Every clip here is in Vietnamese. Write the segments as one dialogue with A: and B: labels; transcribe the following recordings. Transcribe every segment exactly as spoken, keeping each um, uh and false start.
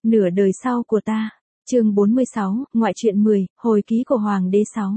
A: Nửa đời sau của ta. Chương bốn mươi sáu, ngoại truyện mười, hồi ký của Hoàng đế sáu.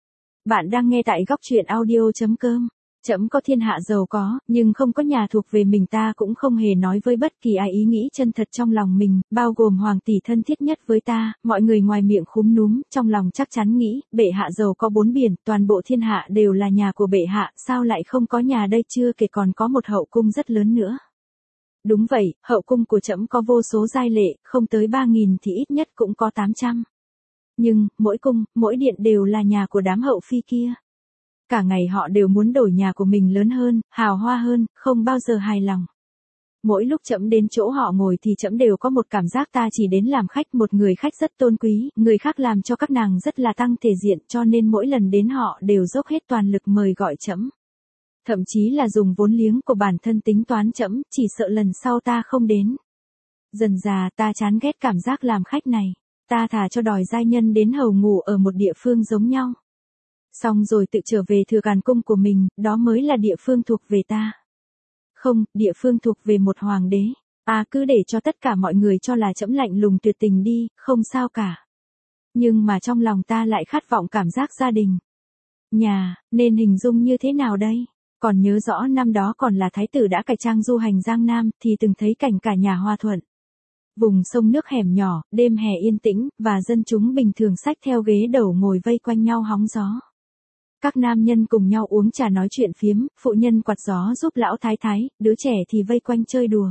A: Bạn đang nghe tại góc truyện audio chấm com. Trẫm có thiên hạ giàu có, nhưng không có nhà thuộc về mình. Ta cũng không hề nói với bất kỳ ai ý nghĩ chân thật trong lòng mình, bao gồm hoàng tỷ thân thiết nhất với ta. Mọi người ngoài miệng khúm núm, trong lòng chắc chắn nghĩ, bệ hạ giàu có bốn biển, toàn bộ thiên hạ đều là nhà của bệ hạ, sao lại không có nhà đây, chưa kể còn có một hậu cung rất lớn nữa. Đúng vậy, hậu cung của trẫm có vô số giai lệ, không tới ba nghìn thì ít nhất cũng có tám trăm. Nhưng, mỗi cung, mỗi điện đều là nhà của đám hậu phi kia. Cả ngày họ đều muốn đổi nhà của mình lớn hơn, hào hoa hơn, không bao giờ hài lòng. Mỗi lúc trẫm đến chỗ họ ngồi thì trẫm đều có một cảm giác ta chỉ đến làm khách, một người khách rất tôn quý, người khác làm cho các nàng rất là tăng thể diện, cho nên mỗi lần đến họ đều dốc hết toàn lực mời gọi trẫm. Thậm chí là dùng vốn liếng của bản thân tính toán trẫm, chỉ sợ lần sau ta không đến. Dần dà ta chán ghét cảm giác làm khách này, ta thà cho đòi giai nhân đến hầu ngủ ở một địa phương giống nhau. Xong rồi tự trở về thừa càn cung của mình, đó mới là địa phương thuộc về ta. Không, địa phương thuộc về một hoàng đế. À, cứ để cho tất cả mọi người cho là trẫm lạnh lùng tuyệt tình đi, không sao cả. Nhưng mà trong lòng ta lại khát vọng cảm giác gia đình. Nhà, nên hình dung như thế nào đây? Còn nhớ rõ năm đó còn là thái tử đã cải trang du hành Giang Nam, thì từng thấy cảnh cả nhà hòa thuận. Vùng sông nước hẻm nhỏ, đêm hè yên tĩnh, và dân chúng bình thường xách theo ghế đầu ngồi vây quanh nhau hóng gió. Các nam nhân cùng nhau uống trà nói chuyện phiếm, phụ nhân quạt gió giúp lão thái thái, đứa trẻ thì vây quanh chơi đùa.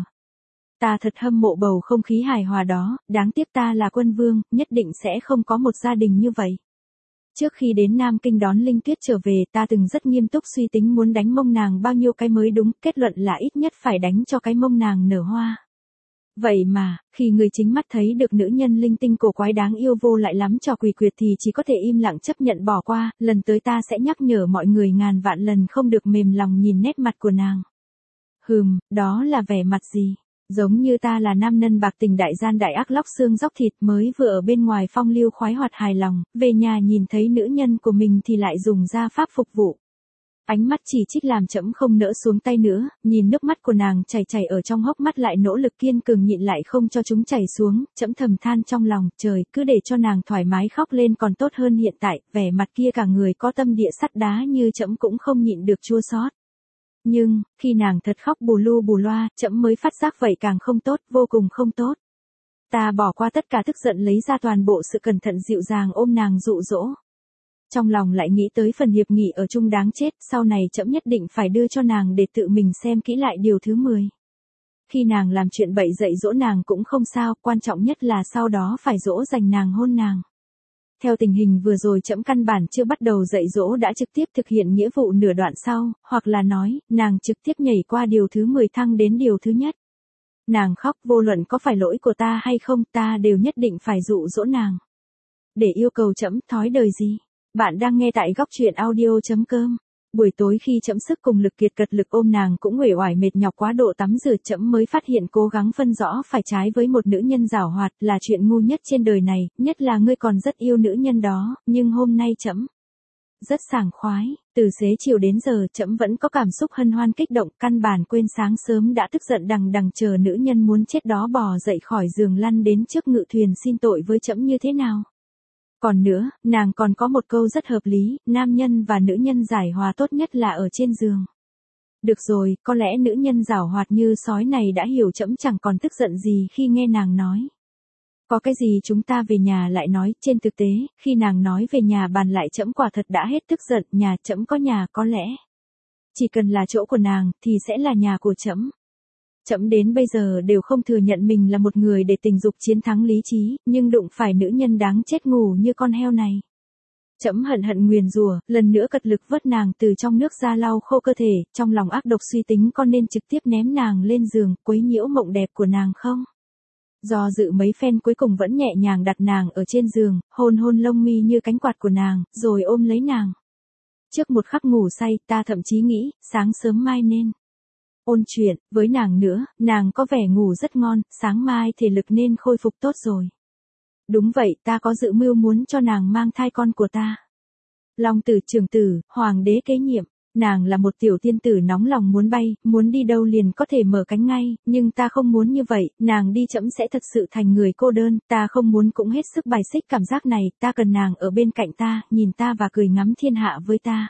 A: Ta thật hâm mộ bầu không khí hài hòa đó, đáng tiếc ta là quân vương, nhất định sẽ không có một gia đình như vậy. Trước khi đến Nam Kinh đón Linh Tuyết trở về, ta từng rất nghiêm túc suy tính muốn đánh mông nàng bao nhiêu cái mới đúng, kết luận là ít nhất phải đánh cho cái mông nàng nở hoa. Vậy mà, khi người chính mắt thấy được nữ nhân linh tinh cổ quái đáng yêu vô lại lắm trò quỷ quyệt thì chỉ có thể im lặng chấp nhận bỏ qua, lần tới ta sẽ nhắc nhở mọi người ngàn vạn lần không được mềm lòng nhìn nét mặt của nàng. Hừm, đó là vẻ mặt gì? Giống như ta là nam nhân bạc tình đại gian đại ác lóc xương dóc thịt, mới vừa ở bên ngoài phong lưu khoái hoạt hài lòng, về nhà nhìn thấy nữ nhân của mình thì lại dùng gia pháp phục vụ. Ánh mắt chỉ trích làm trẫm không nỡ xuống tay nữa, nhìn nước mắt của nàng chảy chảy ở trong hốc mắt lại nỗ lực kiên cường nhịn lại không cho chúng chảy xuống, trẫm thầm than trong lòng, trời, cứ để cho nàng thoải mái khóc lên còn tốt hơn hiện tại, vẻ mặt kia cả người có tâm địa sắt đá như trẫm cũng không nhịn được chua xót. Nhưng, khi nàng thật khóc bù lu bù loa, trẫm mới phát giác vậy càng không tốt, vô cùng không tốt. Ta bỏ qua tất cả tức giận lấy ra toàn bộ sự cẩn thận dịu dàng ôm nàng dụ dỗ. Trong lòng lại nghĩ tới phần hiệp nghị ở chung đáng chết, sau này trẫm nhất định phải đưa cho nàng để tự mình xem kỹ lại điều thứ mười. Khi nàng làm chuyện bậy dạy dỗ nàng cũng không sao, quan trọng nhất là sau đó phải dỗ dành nàng hôn nàng. Theo tình hình vừa rồi trẫm căn bản chưa bắt đầu dạy dỗ đã trực tiếp thực hiện nghĩa vụ nửa đoạn sau, hoặc là nói, nàng trực tiếp nhảy qua điều thứ mười thăng đến điều thứ nhất. Nàng khóc vô luận có phải lỗi của ta hay không, ta đều nhất định phải dụ dỗ nàng. Để yêu cầu trẫm thói đời gì? Bạn đang nghe tại góc truyện audio chấm com. Buổi tối khi trẫm sức cùng lực kiệt cật lực ôm nàng cũng uể oải mệt nhọc quá độ tắm rửa, trẫm mới phát hiện cố gắng phân rõ phải trái với một nữ nhân giảo hoạt là chuyện ngu nhất trên đời này, nhất là ngươi còn rất yêu nữ nhân đó, nhưng hôm nay trẫm rất sảng khoái, từ xế chiều đến giờ trẫm vẫn có cảm xúc hân hoan kích động, căn bản quên sáng sớm đã tức giận đằng đằng chờ nữ nhân muốn chết đó bò dậy khỏi giường lăn đến trước ngự thuyền xin tội với trẫm như thế nào. Còn nữa, nàng còn có một câu rất hợp lý, nam nhân và nữ nhân giải hòa tốt nhất là ở trên giường. Được rồi, có lẽ nữ nhân giảo hoạt như sói này đã hiểu trẫm chẳng còn tức giận gì khi nghe nàng nói. Có cái gì chúng ta về nhà lại nói, trên thực tế, khi nàng nói về nhà bàn lại trẫm quả thật đã hết tức giận, nhà trẫm có nhà có lẽ. Chỉ cần là chỗ của nàng, thì sẽ là nhà của trẫm. Trẫm đến bây giờ đều không thừa nhận mình là một người để tình dục chiến thắng lý trí, nhưng đụng phải nữ nhân đáng chết ngủ như con heo này. Trẫm hận hận nguyền rủa, lần nữa cật lực vớt nàng từ trong nước ra lau khô cơ thể, trong lòng ác độc suy tính con nên trực tiếp ném nàng lên giường, quấy nhiễu mộng đẹp của nàng không. Do dự mấy phen cuối cùng vẫn nhẹ nhàng đặt nàng ở trên giường, hôn hôn lông mi như cánh quạt của nàng, rồi ôm lấy nàng. Trước một khắc ngủ say, ta thậm chí nghĩ, sáng sớm mai nên ôn chuyện với nàng nữa, nàng có vẻ ngủ rất ngon, sáng mai thể lực nên khôi phục tốt rồi. Đúng vậy, ta có dự mưu muốn cho nàng mang thai con của ta. Long tử trưởng tử, hoàng đế kế nhiệm. Nàng là một tiểu tiên tử nóng lòng muốn bay, muốn đi đâu liền có thể mở cánh ngay, nhưng ta không muốn như vậy, nàng đi trẫm sẽ thật sự thành người cô đơn, ta không muốn cũng hết sức bài xích cảm giác này, ta cần nàng ở bên cạnh ta, nhìn ta và cười ngắm thiên hạ với ta.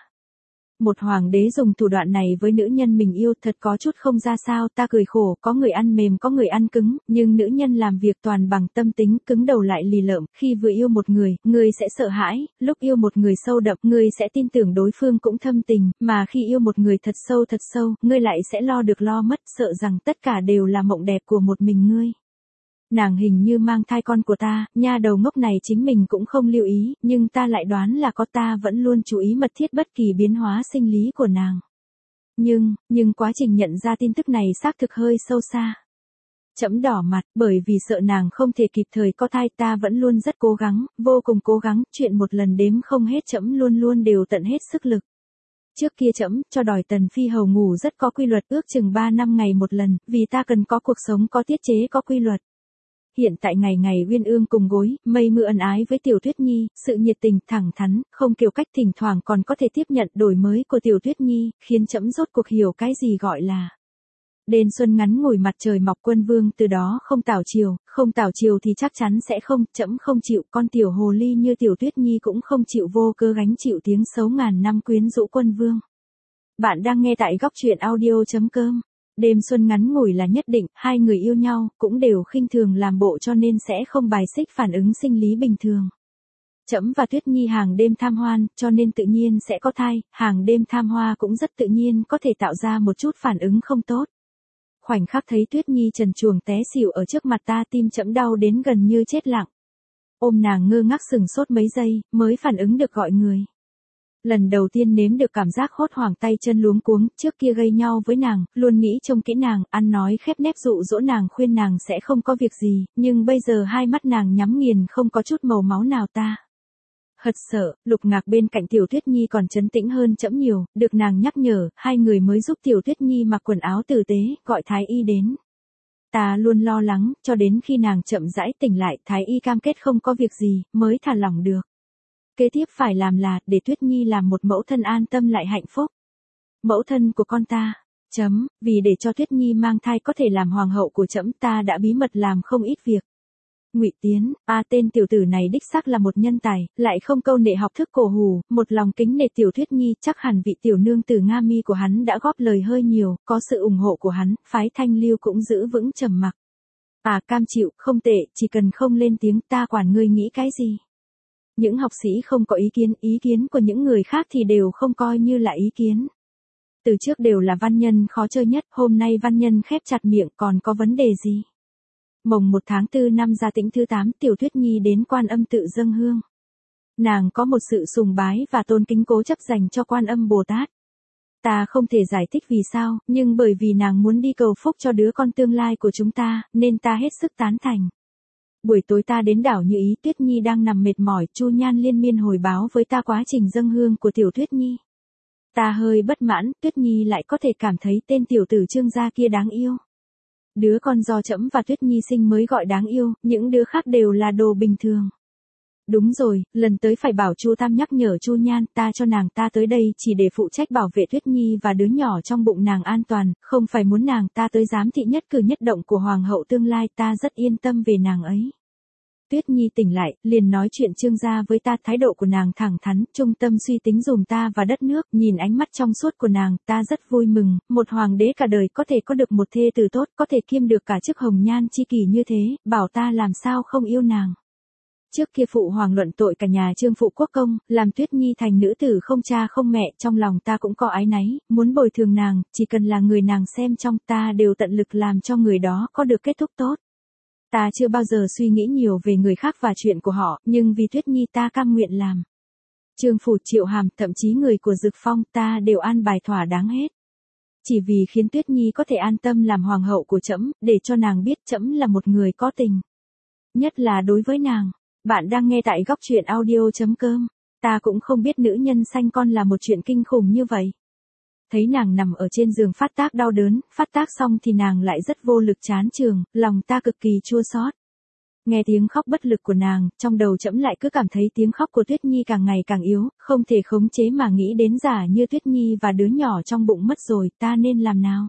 A: Một hoàng đế dùng thủ đoạn này với nữ nhân mình yêu thật có chút không ra sao, ta cười khổ, có người ăn mềm có người ăn cứng, nhưng nữ nhân làm việc toàn bằng tâm tính, cứng đầu lại lì lợm, khi vừa yêu một người, người sẽ sợ hãi, lúc yêu một người sâu đậm, người sẽ tin tưởng đối phương cũng thâm tình, mà khi yêu một người thật sâu thật sâu, ngươi lại sẽ lo được lo mất, sợ rằng tất cả đều là mộng đẹp của một mình ngươi. Nàng hình như mang thai con của ta, nha đầu ngốc này chính mình cũng không lưu ý, nhưng ta lại đoán là có, ta vẫn luôn chú ý mật thiết bất kỳ biến hóa sinh lý của nàng. Nhưng, nhưng quá trình nhận ra tin tức này xác thực hơi sâu xa. Trẫm đỏ mặt, bởi vì sợ nàng không thể kịp thời có thai, ta vẫn luôn rất cố gắng, vô cùng cố gắng, chuyện một lần đếm không hết, trẫm luôn luôn đều tận hết sức lực. Trước kia trẫm cho đòi Tần Phi hầu ngủ rất có quy luật, ước chừng ba năm ngày một lần, vì ta cần có cuộc sống có tiết chế có quy luật. Hiện tại ngày ngày uyên ương cùng gối, mây mưa ân ái với Tiểu Tuyết Nhi, sự nhiệt tình, thẳng thắn, không kiêu cách, thỉnh thoảng còn có thể tiếp nhận đổi mới của Tiểu Tuyết Nhi, khiến trẫm rốt cuộc hiểu cái gì gọi là đền xuân ngắn ngủi mặt trời mọc, quân vương từ đó không tảo chiều, không tảo chiều thì chắc chắn sẽ không, trẫm không chịu, con tiểu hồ ly như Tiểu Tuyết Nhi cũng không chịu vô cơ gánh chịu tiếng xấu ngàn năm quyến rũ quân vương. Bạn đang nghe tại góc truyện audio chấm com. Đêm xuân ngắn ngủi là nhất định, hai người yêu nhau, cũng đều khinh thường làm bộ cho nên sẽ không bài xích phản ứng sinh lý bình thường. Trẫm và Tuyết Nhi hàng đêm tham hoan, cho nên tự nhiên sẽ có thai, hàng đêm tham hoa cũng rất tự nhiên có thể tạo ra một chút phản ứng không tốt. Khoảnh khắc thấy Tuyết Nhi trần truồng té xỉu ở trước mặt ta, tim trẫm đau đến gần như chết lặng. Ôm nàng ngơ ngác sừng sốt mấy giây, mới phản ứng được gọi người. Lần đầu tiên nếm được cảm giác hốt hoảng tay chân luống cuống, trước kia gây nhau với nàng, luôn nghĩ trông kỹ nàng, ăn nói khép nép dụ dỗ nàng, khuyên nàng sẽ không có việc gì, nhưng bây giờ hai mắt nàng nhắm nghiền không có chút màu máu nào, ta hật sợ. Lục Ngạc bên cạnh Tiểu Tuyết Nhi còn trấn tĩnh hơn trẫm nhiều, được nàng nhắc nhở, hai người mới giúp Tiểu Tuyết Nhi mặc quần áo tử tế, gọi thái y đến. Ta luôn lo lắng, cho đến khi nàng chậm rãi tỉnh lại, thái y cam kết không có việc gì, mới thả lỏng được. Kế tiếp phải làm là, để Tuyết Nhi làm một mẫu thân an tâm lại hạnh phúc. Mẫu thân của con ta, chấm, vì để cho Tuyết Nhi mang thai có thể làm hoàng hậu của trẫm, ta đã bí mật làm không ít việc. Ngụy Tiến, a tên tiểu tử này đích xác là một nhân tài, lại không câu nệ học thức cổ hủ, một lòng kính nể Tiểu Tuyết Nhi, chắc hẳn vị tiểu nương tử Nga Mi của hắn đã góp lời hơi nhiều, có sự ủng hộ của hắn, phái Thanh Lưu cũng giữ vững trầm mặc. À cam chịu, không tệ, chỉ cần không lên tiếng, ta quản ngươi nghĩ cái gì. Những học sĩ không có ý kiến, ý kiến của những người khác thì đều không coi như là ý kiến. Từ trước đều là văn nhân khó chơi nhất, hôm nay văn nhân khép chặt miệng, còn có vấn đề gì? Mồng một tháng tư năm Gia Tĩnh thứ tám, Tiểu Tuyết Nhi đến Quan Âm tự dâng hương. Nàng có một sự sùng bái và tôn kính cố chấp dành cho Quan Âm Bồ Tát. Ta không thể giải thích vì sao, nhưng bởi vì nàng muốn đi cầu phúc cho đứa con tương lai của chúng ta, nên ta hết sức tán thành. Buổi tối ta đến đảo Như Ý, Tuyết Nhi đang nằm mệt mỏi, Chu Nhan liên miên hồi báo với ta quá trình dâng hương của Tiểu Tuyết Nhi. Ta hơi bất mãn, Tuyết Nhi lại có thể cảm thấy tên tiểu tử Trương gia kia đáng yêu. Đứa con do trẫm và Tuyết Nhi sinh mới gọi đáng yêu, những đứa khác đều là đồ bình thường. Đúng rồi, lần tới phải bảo Chu Tam nhắc nhở Chu Nhan, ta cho nàng ta tới đây chỉ để phụ trách bảo vệ Tuyết Nhi và đứa nhỏ trong bụng nàng an toàn, không phải muốn nàng ta tới giám thị nhất cử nhất động của hoàng hậu tương lai, ta rất yên tâm về nàng ấy. Tuyết Nhi tỉnh lại, liền nói chuyện Trương gia với ta, thái độ của nàng thẳng thắn, trung tâm suy tính dùm ta và đất nước, nhìn ánh mắt trong suốt của nàng, ta rất vui mừng, một hoàng đế cả đời có thể có được một thê tử tốt, có thể kiêm được cả chức hồng nhan chi kỷ như thế, bảo ta làm sao không yêu nàng. Trước kia phụ hoàng luận tội cả nhà Trương phụ quốc công, làm Tuyết Nhi thành nữ tử không cha không mẹ, trong lòng ta cũng có ái náy, muốn bồi thường nàng, chỉ cần là người nàng xem trong, ta đều tận lực làm cho người đó có được kết thúc tốt. Ta chưa bao giờ suy nghĩ nhiều về người khác và chuyện của họ, nhưng vì Tuyết Nhi ta cam nguyện làm. Trương phủ, Triệu Hàm, thậm chí người của Dực Phong, ta đều an bài thỏa đáng hết. Chỉ vì khiến Tuyết Nhi có thể an tâm làm hoàng hậu của trẫm, để cho nàng biết trẫm là một người có tình. Nhất là đối với nàng. Bạn đang nghe tại góc truyện audio chấm com. Ta cũng không biết nữ nhân sanh con là một chuyện kinh khủng như vậy. Thấy nàng nằm ở trên giường phát tác đau đớn, phát tác xong thì nàng lại rất vô lực chán chường, lòng ta cực kỳ chua xót. Nghe tiếng khóc bất lực của nàng, trong đầu trẫm lại cứ cảm thấy tiếng khóc của Tuyết Nhi càng ngày càng yếu, không thể khống chế mà nghĩ đến giả như Tuyết Nhi và đứa nhỏ trong bụng mất rồi, ta nên làm nào?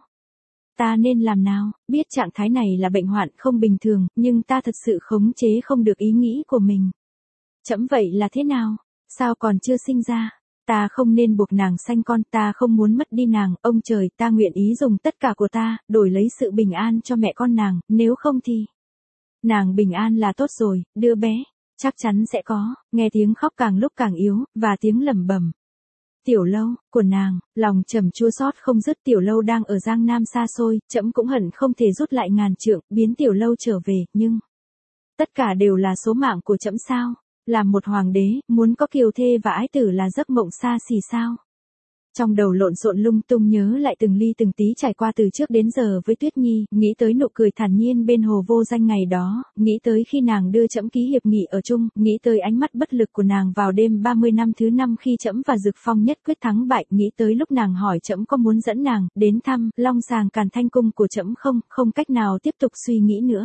A: Ta nên làm nào? Biết trạng thái này là bệnh hoạn không bình thường, nhưng ta thật sự khống chế không được ý nghĩ của mình. Trẫm vậy là thế nào? Sao còn chưa sinh ra? Ta không nên buộc nàng sanh con, ta không muốn mất đi nàng, ông trời, ta nguyện ý dùng tất cả của ta, đổi lấy sự bình an cho mẹ con nàng, nếu không thì... Nàng bình an là tốt rồi, đứa bé, chắc chắn sẽ có, nghe tiếng khóc càng lúc càng yếu, và tiếng lẩm bẩm. Tiểu Lâu, của nàng, lòng trầm chua xót không dứt. Tiểu Lâu đang ở Giang Nam xa xôi, trẫm cũng hận không thể rút lại ngàn trượng, biến Tiểu Lâu trở về, nhưng... Tất cả đều là số mạng của trẫm sao? Làm một hoàng đế, muốn có kiều thê và ái tử là giấc mộng xa xỉ sao? Trong đầu lộn xộn lung tung nhớ lại từng ly từng tí trải qua từ trước đến giờ với Tuyết Nhi, nghĩ tới nụ cười thản nhiên bên hồ vô danh ngày đó, nghĩ tới khi nàng đưa trẫm ký hiệp nghị ở chung, nghĩ tới ánh mắt bất lực của nàng vào đêm ba mươi năm thứ năm khi trẫm và Dực Phong nhất quyết thắng bại, nghĩ tới lúc nàng hỏi trẫm có muốn dẫn nàng đến thăm Long Sàng Càn Thanh cung của trẫm không, không cách nào tiếp tục suy nghĩ nữa.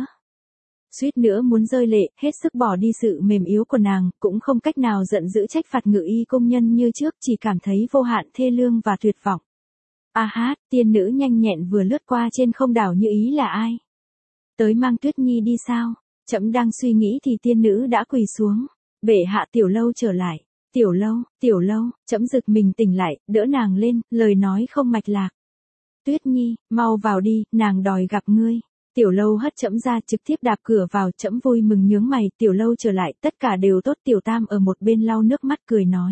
A: Suýt nữa muốn rơi lệ, hết sức bỏ đi sự mềm yếu của nàng, cũng không cách nào giận dữ trách phạt Ngự Y công nhân như trước, chỉ cảm thấy vô hạn thê lương và tuyệt vọng. A hát, tiên nữ nhanh nhẹn vừa lướt qua trên không đảo Như Ý là ai? Tới mang Tuyết Nhi đi sao? Trẫm đang suy nghĩ thì tiên nữ đã quỳ xuống. Bệ hạ, Tiểu Lâu trở lại. Tiểu Lâu, Tiểu Lâu, trẫm giật mình tỉnh lại, đỡ nàng lên, lời nói không mạch lạc. Tuyết Nhi, mau vào đi, nàng đòi gặp ngươi. Tiểu Lâu hất trẫm ra, trực tiếp đạp cửa vào, trẫm vui mừng nhướng mày. Tiểu Lâu trở lại, tất cả đều tốt. Tiểu Tam ở một bên lau nước mắt cười nói.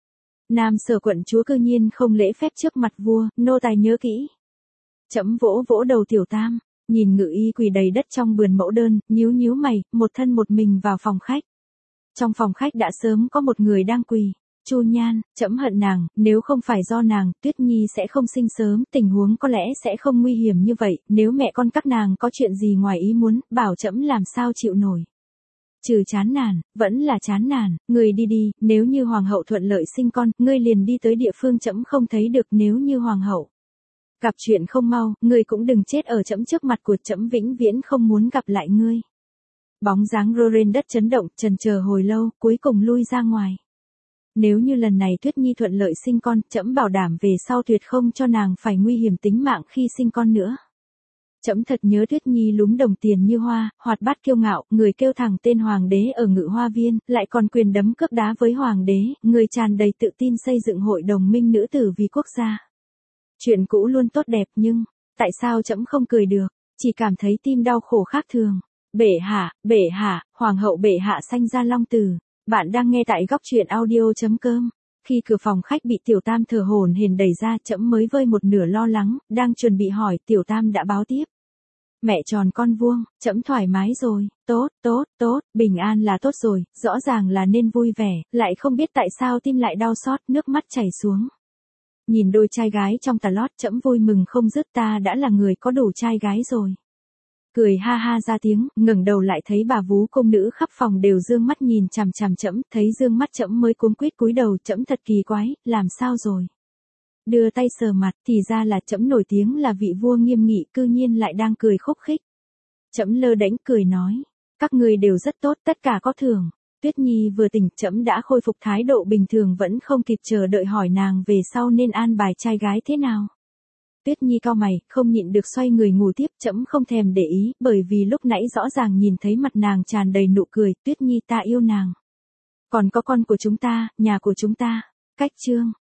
A: Nam Sở quận chúa cư nhiên không lễ phép trước mặt vua, nô tài nhớ kỹ. Trẫm vỗ vỗ đầu Tiểu Tam, nhìn Ngự Y quỳ đầy đất trong vườn mẫu đơn, nhíu nhíu mày, một thân một mình vào phòng khách. Trong phòng khách đã sớm có một người đang quỳ. Chu Nhan, trẫm hận nàng, nếu không phải do nàng, Tuyết Nhi sẽ không sinh sớm, tình huống có lẽ sẽ không nguy hiểm như vậy, nếu mẹ con các nàng có chuyện gì ngoài ý muốn, bảo trẫm làm sao chịu nổi. Trừ chán nản, vẫn là chán nản, người đi đi, nếu như hoàng hậu thuận lợi sinh con, ngươi liền đi tới địa phương trẫm không thấy được, nếu như hoàng hậu gặp chuyện không mau, ngươi cũng đừng chết ở trẫm trước mặt của trẫm, vĩnh viễn không muốn gặp lại ngươi. Bóng dáng Roren đất chấn động, chần chờ hồi lâu, cuối cùng lui ra ngoài. Nếu như lần này Tuyết Nhi thuận lợi sinh con, trẫm bảo đảm về sau tuyệt không cho nàng phải nguy hiểm tính mạng khi sinh con nữa. Trẫm thật nhớ Tuyết Nhi lúm đồng tiền như hoa, hoạt bát kiêu ngạo, người kêu thẳng tên hoàng đế ở Ngự Hoa Viên, lại còn quyền đấm cước đá với hoàng đế, người tràn đầy tự tin xây dựng hội đồng minh nữ tử vì quốc gia. Chuyện cũ luôn tốt đẹp nhưng, tại sao trẫm không cười được, chỉ cảm thấy tim đau khổ khác thường. Bệ hạ, bệ hạ, hoàng hậu bệ hạ sanh ra long tử. Bạn đang nghe tại góc truyện audio chấm com. Khi cửa phòng khách bị Tiểu Tam thở hổn hển đẩy ra, trẫm mới vơi một nửa lo lắng, đang chuẩn bị hỏi, Tiểu Tam đã báo tiếp. Mẹ tròn con vuông, trẫm thoải mái rồi, tốt, tốt, tốt, bình an là tốt rồi, rõ ràng là nên vui vẻ, lại không biết tại sao tim lại đau xót, nước mắt chảy xuống. Nhìn đôi trai gái trong tà lót, trẫm vui mừng không dứt, ta đã là người có đủ trai gái rồi. Cười ha ha ra tiếng, ngẩng đầu lại thấy bà vú công nữ khắp phòng đều dương mắt nhìn chằm chằm trẫm, thấy dương mắt trẫm mới cuống quýt cúi đầu, trẫm thật kỳ quái, làm sao rồi? Đưa tay sờ mặt, thì ra là trẫm nổi tiếng là vị vua nghiêm nghị, cư nhiên lại đang cười khúc khích. Trẫm lơ đễnh cười nói, các ngươi đều rất tốt, tất cả có thưởng. Tuyết Nhi vừa tỉnh, trẫm đã khôi phục thái độ bình thường, vẫn không kịp chờ đợi hỏi nàng về sau nên an bài trai gái thế nào. Tuyết Nhi cau mày, không nhịn được xoay người ngủ tiếp, trẫm không thèm để ý, bởi vì lúc nãy rõ ràng nhìn thấy mặt nàng tràn đầy nụ cười, Tuyết Nhi ta yêu nàng. Còn có con của chúng ta, nhà của chúng ta. Cách chương